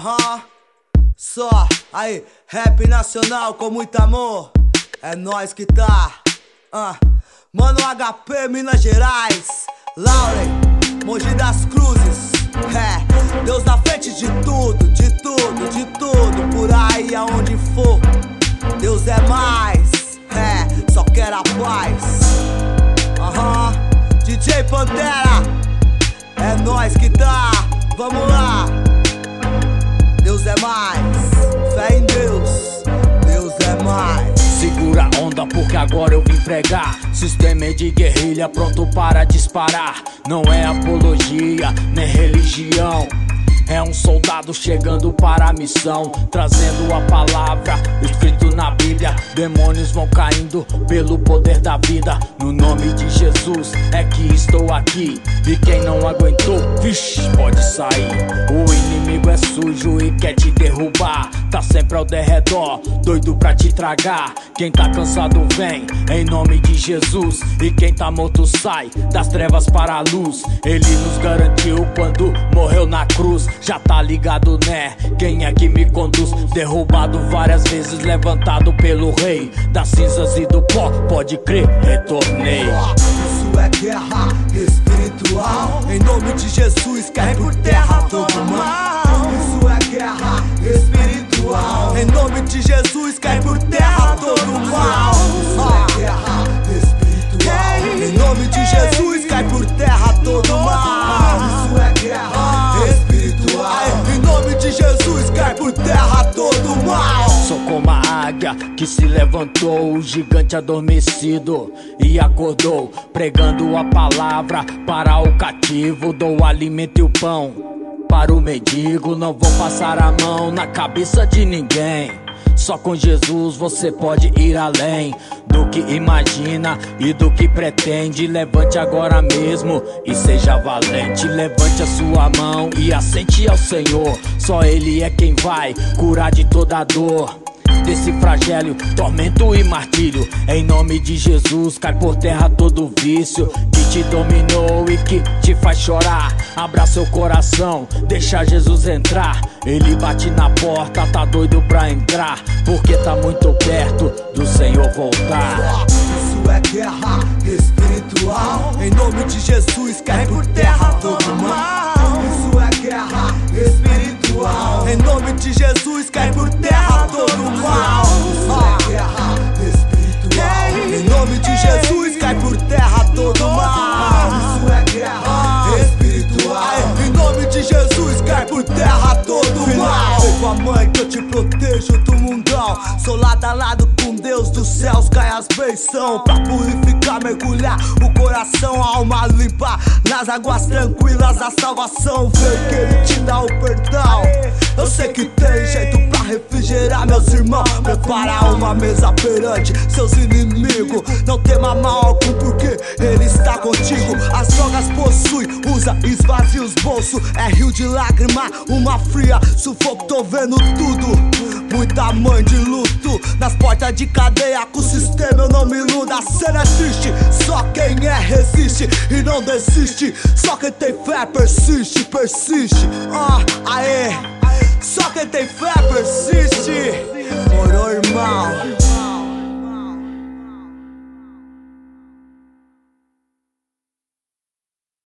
Só, aí, rap nacional com muito amor. É nós que tá. Mano HP, Minas Gerais. Lauren, Mogi das Cruzes. Deus na frente de tudo, de tudo, de tudo. Por aí aonde for, Deus é mais. Só quero a paz. DJ Pantera, é nós que tá. Vamos lá. Deus é mais. Fé em Deus, Deus é mais. Segura a onda porque agora eu vim pregar. Sistema de guerrilha pronto para disparar. Não é apologia, nem religião. É um soldado chegando para a missão, trazendo a palavra, escrito na Bíblia. Demônios vão caindo pelo poder da vida. No nome de Jesus é que estou aqui. E quem não aguentou, vixe, pode sair. O inimigo é sujo e quer te derrubar. Tá sempre ao derredor, doido pra te tragar. Quem tá cansado vem, em nome de Jesus. E quem tá morto sai, das trevas para a luz. Ele nos garantiu quando morreu na cruz. Já tá ligado, né? Quem é que me conduz? Derrubado várias vezes, levantado pelo rei das cinzas e do pó, pode crer, retornei. Isso é guerra espiritual. Em nome de Jesus, cai por terra todo mal. Isso é guerra espiritual. Em nome de Jesus, cai por terra todo mal. Isso é guerra espiritual. Em nome de Jesus, cai por terra todo mal. Isso é guerra espiritual. Em nome de Jesus, cai por terra todo mal. Sou como a águia que se levantou, o gigante adormecido e acordou, pregando a palavra para o cativo. Dou o alimento e o pão para o mendigo. Não vou passar a mão na cabeça de ninguém. Só com Jesus você pode ir além do que imagina e do que pretende. Levante agora mesmo e seja valente. Levante a sua mão e aceite ao Senhor. Só Ele é quem vai curar de toda a dor desse flagélio, tormento e martírio. Em nome de Jesus cai por terra todo vício que te dominou e que te faz chorar. Abra seu coração, deixa Jesus entrar. Ele bate na porta, tá doido pra entrar, porque tá muito perto do Senhor voltar. Isso é guerra espiritual. Em nome de Jesus cai por terra todo mal. Isso é guerra espiritual. Em nome de Jesus cai por terra todo mal. Isso é guerra espiritual. Em nome de Jesus cai por terra todo mal. Isso é guerra espiritual. Em nome de Jesus cai por terra todo mal. Vem com a mãe que eu te protejo do mundão. Sou lado a lado com Deus dos céus, cai as bênçãos pra purificar, mergulhar o coração, a alma limpar nas águas tranquilas da salvação. Vem que Ele te dá o perdão. Eu sei que tem jeito pra refrigerar meus irmãos. Prepara uma mesa perante seus inimigos. Não tema mal algum porque Ele está contigo. As drogas possuem, usa, esvazia os bolsos. É rio de lágrima, uma fria sufoco, tô vendo tudo. Muita mãe de luto nas portas de cadeia. Com o sistema eu não me iludo. A cena é triste, só quem é resiste e não desiste. Só quem tem fé persiste, persiste. Aê, só quem tem fé persiste. Morou, irmão.